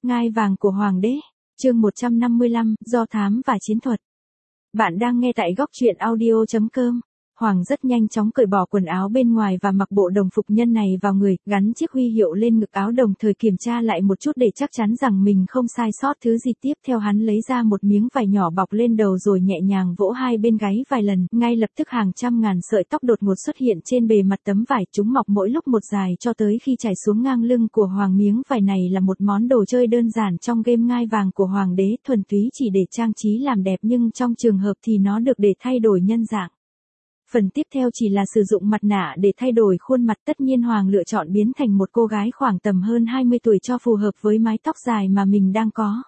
Ngai vàng của Hoàng đế, chương 155, do thám và chiến thuật. Bạn đang nghe tại góc truyện audio.com. Hoàng rất nhanh chóng cởi bỏ quần áo bên ngoài và mặc bộ đồng phục nhân này vào người, gắn chiếc huy hiệu lên ngực áo đồng thời kiểm tra lại một chút để chắc chắn rằng mình không sai sót thứ gì. Tiếp theo hắn lấy ra một miếng vải nhỏ bọc lên đầu rồi nhẹ nhàng vỗ hai bên gáy vài lần, ngay lập tức hàng trăm ngàn sợi tóc đột ngột xuất hiện trên bề mặt tấm vải, chúng mọc mỗi lúc một dài cho tới khi trải xuống ngang lưng của Hoàng. Miếng vải này là một món đồ chơi đơn giản trong game Ngai vàng của Hoàng đế, thuần túy chỉ để trang trí làm đẹp, nhưng trong trường hợp thì nó được để thay đổi nhân dạng. Phần tiếp theo chỉ là sử dụng mặt nạ để thay đổi khuôn mặt. Tất nhiên Hoàng lựa chọn biến thành một cô gái khoảng tầm hơn 20 tuổi cho phù hợp với mái tóc dài mà mình đang có.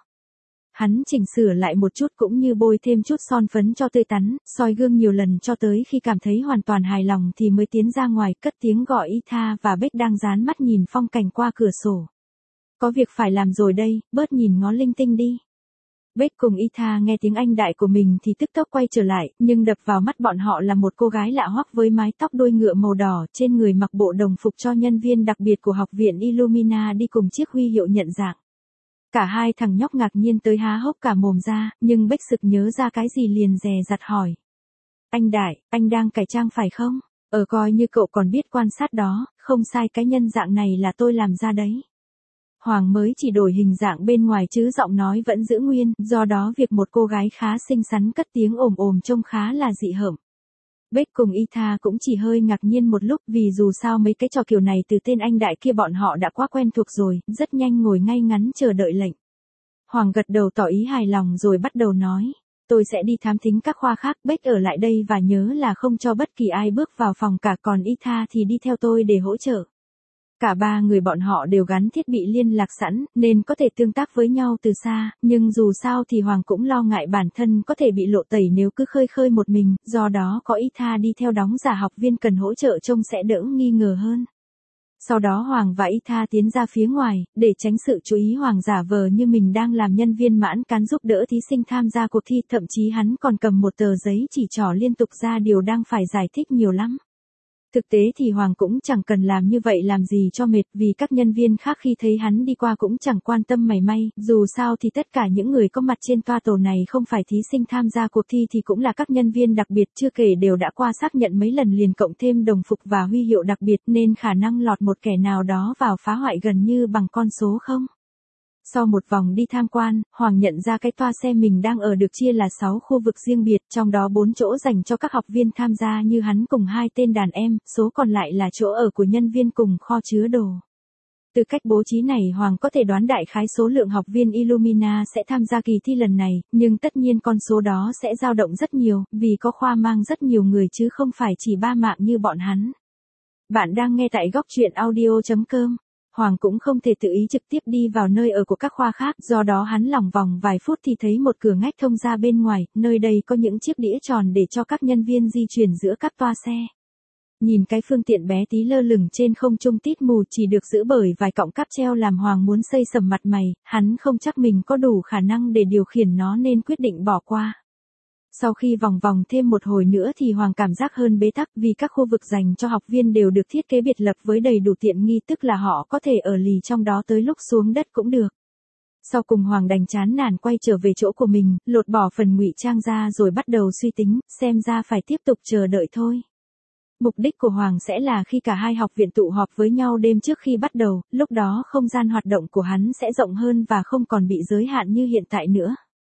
Hắn chỉnh sửa lại một chút cũng như bôi thêm chút son phấn cho tươi tắn, soi gương nhiều lần cho tới khi cảm thấy hoàn toàn hài lòng thì mới tiến ra ngoài, cất tiếng gọi Ita và Beck đang dán mắt nhìn phong cảnh qua cửa sổ. Có việc phải làm rồi đây, bớt nhìn ngó linh tinh đi. Beck cùng Ita nghe tiếng anh đại của mình thì tức tốc quay trở lại, nhưng đập vào mắt bọn họ là một cô gái lạ hoắc với mái tóc đuôi ngựa màu đỏ, trên người mặc bộ đồng phục cho nhân viên đặc biệt của học viện Illumina đi cùng chiếc huy hiệu nhận dạng. Cả hai thằng nhóc ngạc nhiên tới há hốc cả mồm ra, nhưng Beck sực nhớ ra cái gì liền dè dặt hỏi. Anh đại, anh đang cải trang phải không? Coi như cậu còn biết quan sát đó, không sai, cái nhân dạng này là tôi làm ra đấy. Hoàng mới chỉ đổi hình dạng bên ngoài chứ giọng nói vẫn giữ nguyên, do đó việc một cô gái khá xinh xắn cất tiếng ồm ồm trông khá là dị hợm. Beck cùng Ita cũng chỉ hơi ngạc nhiên một lúc, vì dù sao mấy cái trò kiểu này từ tên anh đại kia bọn họ đã quá quen thuộc rồi, rất nhanh ngồi ngay ngắn chờ đợi lệnh. Hoàng gật đầu tỏ ý hài lòng rồi bắt đầu nói, tôi sẽ đi thám thính các khoa khác, Beck ở lại đây và nhớ là không cho bất kỳ ai bước vào phòng cả, còn Ita thì đi theo tôi để hỗ trợ. Cả ba người bọn họ đều gắn thiết bị liên lạc sẵn, nên có thể tương tác với nhau từ xa, nhưng dù sao thì Hoàng cũng lo ngại bản thân có thể bị lộ tẩy nếu cứ khơi khơi một mình, do đó có Ita đi theo đóng giả học viên cần hỗ trợ trông sẽ đỡ nghi ngờ hơn. Sau đó Hoàng và Ita tiến ra phía ngoài, để tránh sự chú ý Hoàng giả vờ như mình đang làm nhân viên mãn cán giúp đỡ thí sinh tham gia cuộc thi, thậm chí hắn còn cầm một tờ giấy chỉ trỏ liên tục ra điều đang phải giải thích nhiều lắm. Thực tế thì Hoàng cũng chẳng cần làm như vậy làm gì cho mệt, vì các nhân viên khác khi thấy hắn đi qua cũng chẳng quan tâm mảy may, dù sao thì tất cả những người có mặt trên toa tàu này không phải thí sinh tham gia cuộc thi thì cũng là các nhân viên đặc biệt, chưa kể đều đã qua xác nhận mấy lần liền, cộng thêm đồng phục và huy hiệu đặc biệt, nên khả năng lọt một kẻ nào đó vào phá hoại gần như bằng con số không. Sau một vòng đi tham quan, Hoàng nhận ra cái toa xe mình đang ở được chia là 6 khu vực riêng biệt, trong đó 4 chỗ dành cho các học viên tham gia như hắn cùng 2 tên đàn em, số còn lại là chỗ ở của nhân viên cùng kho chứa đồ. Từ cách bố trí này Hoàng có thể đoán đại khái số lượng học viên Illumina sẽ tham gia kỳ thi lần này, nhưng tất nhiên con số đó sẽ dao động rất nhiều, vì có khoa mang rất nhiều người chứ không phải chỉ 3 mạng như bọn hắn. Bạn đang nghe tại góc truyện audio.com. Hoàng cũng không thể tự ý trực tiếp đi vào nơi ở của các khoa khác, do đó hắn lòng vòng vài phút thì thấy một cửa ngách thông ra bên ngoài, nơi đây có những chiếc đĩa tròn để cho các nhân viên di chuyển giữa các toa xe. Nhìn cái phương tiện bé tí lơ lửng trên không trung tít mù chỉ được giữ bởi vài cọng cáp treo làm Hoàng muốn xây sầm mặt mày, hắn không chắc mình có đủ khả năng để điều khiển nó nên quyết định bỏ qua. Sau khi vòng vòng thêm một hồi nữa thì Hoàng cảm giác hơn bế tắc, vì các khu vực dành cho học viên đều được thiết kế biệt lập với đầy đủ tiện nghi, tức là họ có thể ở lì trong đó tới lúc xuống đất cũng được. Sau cùng Hoàng đành chán nản quay trở về chỗ của mình, lột bỏ phần ngụy trang ra rồi bắt đầu suy tính, xem ra phải tiếp tục chờ đợi thôi. Mục đích của Hoàng sẽ là khi cả hai học viện tụ họp với nhau đêm trước khi bắt đầu, lúc đó không gian hoạt động của hắn sẽ rộng hơn và không còn bị giới hạn như hiện tại nữa.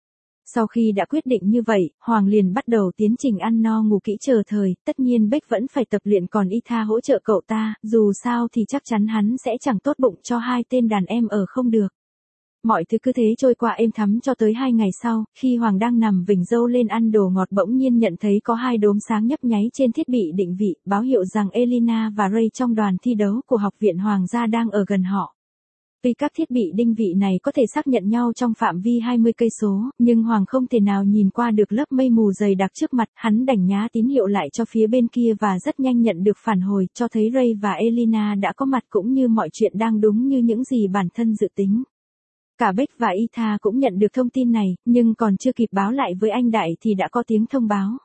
Sau khi đã quyết định như vậy, Hoàng liền bắt đầu tiến trình ăn no ngủ kỹ chờ thời, tất nhiên Beck vẫn phải tập luyện, còn Ita hỗ trợ cậu ta, dù sao thì chắc chắn hắn sẽ chẳng tốt bụng cho 2 tên đàn em ở không được. Mọi thứ cứ thế trôi qua êm thắm cho tới 2 ngày sau, khi Hoàng đang nằm vểnh râu lên ăn đồ ngọt bỗng nhiên nhận thấy có 2 đốm sáng nhấp nháy trên thiết bị định vị, báo hiệu rằng Elena và Ray trong đoàn thi đấu của học viện Hoàng gia đang ở gần họ. Vì các thiết bị định vị này có thể xác nhận nhau trong phạm vi 20 cây số, nhưng Hoàng không thể nào nhìn qua được lớp mây mù dày đặc trước mặt, hắn đành nhá tín hiệu lại cho phía bên kia và rất nhanh nhận được phản hồi, cho thấy Ray và Elena đã có mặt cũng như mọi chuyện đang đúng như những gì bản thân dự tính. Cả Beck và Ita cũng nhận được thông tin này, nhưng còn chưa kịp báo lại với anh đại thì đã có tiếng thông báo.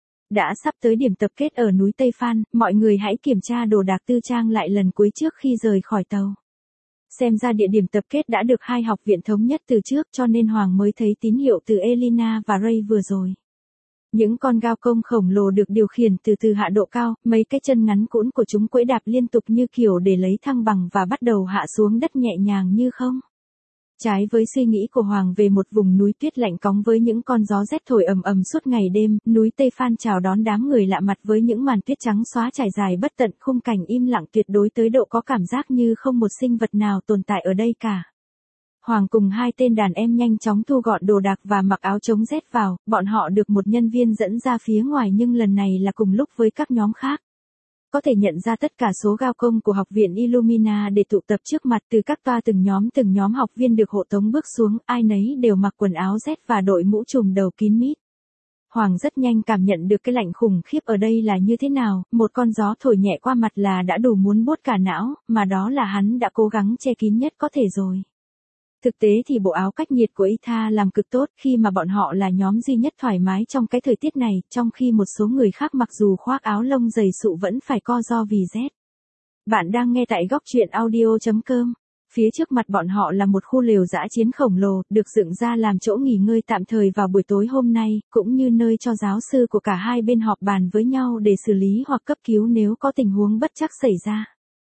Đã sắp tới điểm tập kết ở núi Tây Phan, mọi người hãy kiểm tra đồ đạc tư trang lại lần cuối trước khi rời khỏi tàu. Xem ra địa điểm tập kết đã được hai học viện thống nhất từ trước cho nên Hoàng mới thấy tín hiệu từ Elina và Ray vừa rồi. Những con gao công khổng lồ được điều khiển từ từ hạ độ cao, mấy cái chân ngắn cũn của chúng quẫy đạp liên tục như kiểu để lấy thăng bằng và bắt đầu hạ xuống đất nhẹ nhàng như không. Trái với suy nghĩ của Hoàng về một vùng núi tuyết lạnh cóng với những con gió rét thổi ầm ầm suốt ngày đêm, núi Tây Phan chào đón đám người lạ mặt với những màn tuyết trắng xóa trải dài bất tận, khung cảnh im lặng tuyệt đối tới độ có cảm giác như không một sinh vật nào tồn tại ở đây cả. Hoàng cùng hai tên đàn em nhanh chóng thu gọn đồ đạc và mặc áo chống rét vào, bọn họ được một nhân viên dẫn ra phía ngoài nhưng lần này là cùng lúc với các nhóm khác. Có thể nhận ra tất cả số gao công của học viện Illumina để tụ tập trước mặt từ các toa từng nhóm học viên được hộ tống bước xuống, ai nấy đều mặc quần áo rét và đội mũ trùm đầu kín mít. Hoàng rất nhanh cảm nhận được cái lạnh khủng khiếp ở đây là như thế nào, một con gió thổi nhẹ qua mặt là đã đủ muốn buốt cả não, mà đó là hắn đã cố gắng che kín nhất có thể rồi. Thực tế thì bộ áo cách nhiệt của Itha làm cực tốt khi mà bọn họ là nhóm duy nhất thoải mái trong cái thời tiết này, trong khi một số người khác mặc dù khoác áo lông dày sụ vẫn phải co ro vì rét. Bạn đang nghe tại góc truyện audio.com. Phía trước mặt bọn họ là một khu lều dã chiến khổng lồ, được dựng ra làm chỗ nghỉ ngơi tạm thời vào buổi tối hôm nay, cũng như nơi cho giáo sư của cả hai bên họp bàn với nhau để xử lý hoặc cấp cứu nếu có tình huống bất trắc xảy ra.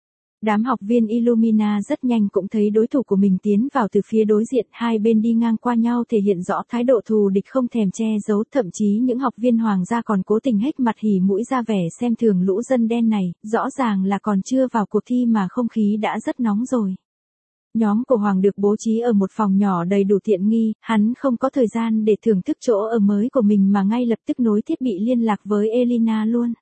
Đám học viên Illumina rất nhanh cũng thấy đối thủ của mình tiến vào từ phía đối diện, hai bên đi ngang qua nhau thể hiện rõ thái độ thù địch không thèm che giấu, thậm chí những học viên hoàng gia còn cố tình hếch mặt hỉ mũi ra vẻ xem thường lũ dân đen này, rõ ràng là còn chưa vào cuộc thi mà không khí đã rất nóng rồi. Nhóm của Hoàng được bố trí ở một phòng nhỏ đầy đủ tiện nghi, hắn không có thời gian để thưởng thức chỗ ở mới của mình mà ngay lập tức nối thiết bị liên lạc với Elina luôn.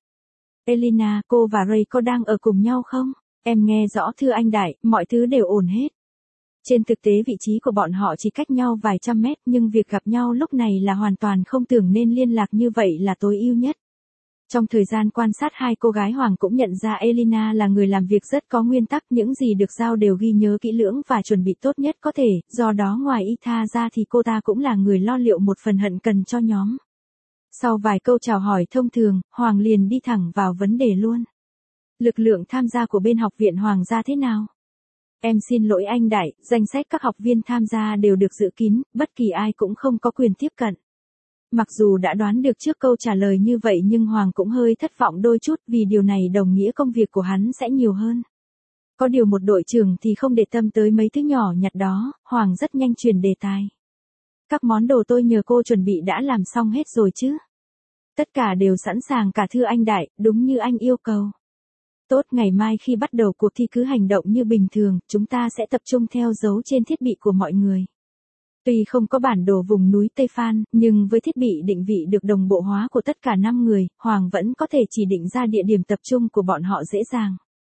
Elina, cô và Ray có đang ở cùng nhau không? Em nghe rõ thưa anh đại, mọi thứ đều ổn hết. Trên thực tế vị trí của bọn họ chỉ cách nhau vài trăm mét nhưng việc gặp nhau lúc này là hoàn toàn không tưởng nên liên lạc như vậy là tối ưu nhất. Trong thời gian quan sát hai cô gái Hoàng cũng nhận ra Elina là người làm việc rất có nguyên tắc, những gì được giao đều ghi nhớ kỹ lưỡng và chuẩn bị tốt nhất có thể, do đó ngoài Itha ra thì cô ta cũng là người lo liệu một phần hận cần cho nhóm. Sau vài câu chào hỏi thông thường, Hoàng liền đi thẳng vào vấn đề luôn. Lực lượng tham gia của bên học viện Hoàng gia thế nào? Em xin lỗi anh đại, danh sách các học viên tham gia đều được giữ kín, bất kỳ ai cũng không có quyền tiếp cận. Mặc dù đã đoán được trước câu trả lời như vậy nhưng Hoàng cũng hơi thất vọng đôi chút vì điều này đồng nghĩa công việc của hắn sẽ nhiều hơn. Có điều một đội trưởng thì không để tâm tới mấy thứ nhỏ nhặt đó, Hoàng rất nhanh chuyển đề tài. Các món đồ tôi nhờ cô chuẩn bị đã làm xong hết rồi chứ? Tất cả đều sẵn sàng cả thưa anh đại, đúng như anh yêu cầu. Tốt, ngày mai khi bắt đầu cuộc thi cứ hành động như bình thường, chúng ta sẽ tập trung theo dấu trên thiết bị của mọi người. Tuy không có bản đồ vùng núi Tây Phan, nhưng với thiết bị định vị được đồng bộ hóa của tất cả 5 người, Hoàng vẫn có thể chỉ định ra địa điểm tập trung của bọn họ dễ dàng.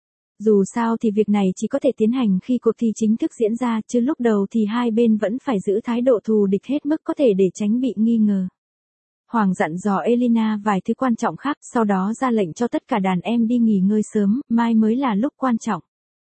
Dù sao thì việc này chỉ có thể tiến hành khi cuộc thi chính thức diễn ra, chứ lúc đầu thì hai bên vẫn phải giữ thái độ thù địch hết mức có thể để tránh bị nghi ngờ. Hoàng dặn dò Elina vài thứ quan trọng khác, sau đó ra lệnh cho tất cả đàn em đi nghỉ ngơi sớm, mai mới là lúc quan trọng.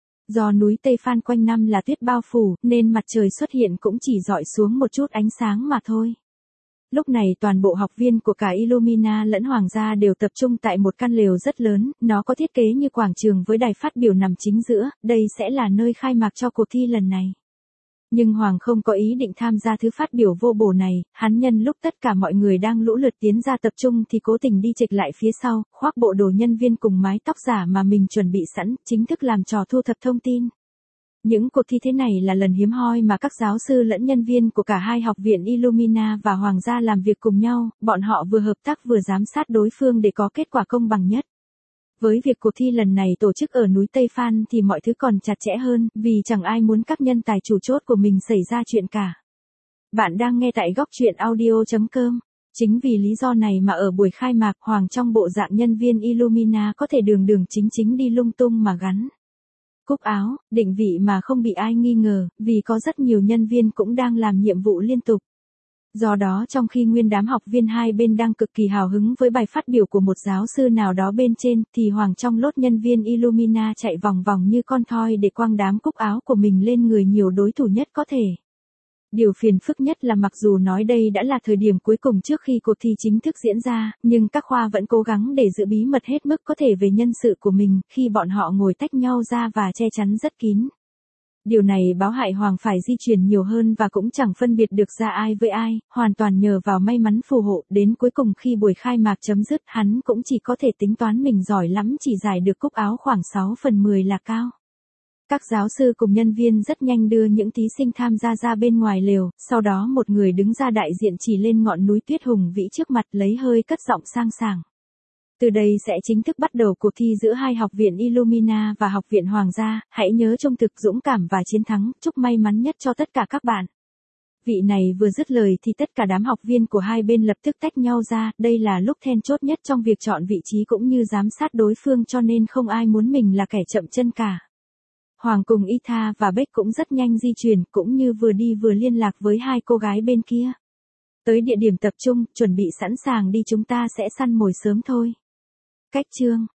Do núi Tây Phan quanh năm là tuyết bao phủ, nên mặt trời xuất hiện cũng chỉ rọi xuống một chút ánh sáng mà thôi. Lúc này toàn bộ học viên của cả Illumina lẫn Hoàng gia đều tập trung tại một căn lều rất lớn, nó có thiết kế như quảng trường với đài phát biểu nằm chính giữa, đây sẽ là nơi khai mạc cho cuộc thi lần này. Nhưng Hoàng không có ý định tham gia thứ phát biểu vô bổ này, hắn nhân lúc tất cả mọi người đang lũ lượt tiến ra tập trung thì cố tình đi chệch lại phía sau, khoác bộ đồ nhân viên cùng mái tóc giả mà mình chuẩn bị sẵn, chính thức làm trò thu thập thông tin. Những cuộc thi thế này là lần hiếm hoi mà các giáo sư lẫn nhân viên của cả hai học viện Illumina và Hoàng gia làm việc cùng nhau, bọn họ vừa hợp tác vừa giám sát đối phương để có kết quả công bằng nhất. Với việc cuộc thi lần này tổ chức ở núi Tây Phan thì mọi thứ còn chặt chẽ hơn, vì chẳng ai muốn các nhân tài chủ chốt của mình xảy ra chuyện cả. Bạn đang nghe tại góc truyện audio.com. Chính vì lý do này mà ở buổi khai mạc Hoàng trong bộ dạng nhân viên Illumina có thể đường đường chính chính đi lung tung mà gắn cúc áo, định vị mà không bị ai nghi ngờ, vì có rất nhiều nhân viên cũng đang làm nhiệm vụ liên tục. Do đó trong khi nguyên đám học viên hai bên đang cực kỳ hào hứng với bài phát biểu của một giáo sư nào đó bên trên, thì Hoàng trong lốt nhân viên Illumina chạy vòng vòng như con thoi để quăng đám cúc áo của mình lên người nhiều đối thủ nhất có thể. Điều phiền phức nhất là mặc dù nói đây đã là thời điểm cuối cùng trước khi cuộc thi chính thức diễn ra, nhưng các khoa vẫn cố gắng để giữ bí mật hết mức có thể về nhân sự của mình, khi bọn họ ngồi tách nhau ra và che chắn rất kín. Điều này báo hại Hoàng phải di chuyển nhiều hơn và cũng chẳng phân biệt được ra ai với ai, hoàn toàn nhờ vào may mắn phù hộ, đến cuối cùng khi buổi khai mạc chấm dứt hắn cũng chỉ có thể tính toán mình giỏi lắm chỉ giải được cúc áo khoảng 6/10 là cao. Các giáo sư cùng nhân viên rất nhanh đưa những thí sinh tham gia ra bên ngoài lều, sau đó một người đứng ra đại diện chỉ lên ngọn núi tuyết hùng vĩ trước mặt lấy hơi cất giọng sang sảng. Từ đây sẽ chính thức bắt đầu cuộc thi giữa hai học viện Illumina và học viện Hoàng gia, hãy nhớ trung thực dũng cảm và chiến thắng, chúc may mắn nhất cho tất cả các bạn. Vị này vừa dứt lời thì tất cả đám học viên của hai bên lập tức tách nhau ra, đây là lúc then chốt nhất trong việc chọn vị trí cũng như giám sát đối phương cho nên không ai muốn mình là kẻ chậm chân cả. Hoàng cùng Ita và Beck cũng rất nhanh di chuyển, cũng như vừa đi vừa liên lạc với hai cô gái bên kia. Tới địa điểm tập trung, chuẩn bị sẵn sàng đi chúng ta sẽ săn mồi sớm thôi. Cách chương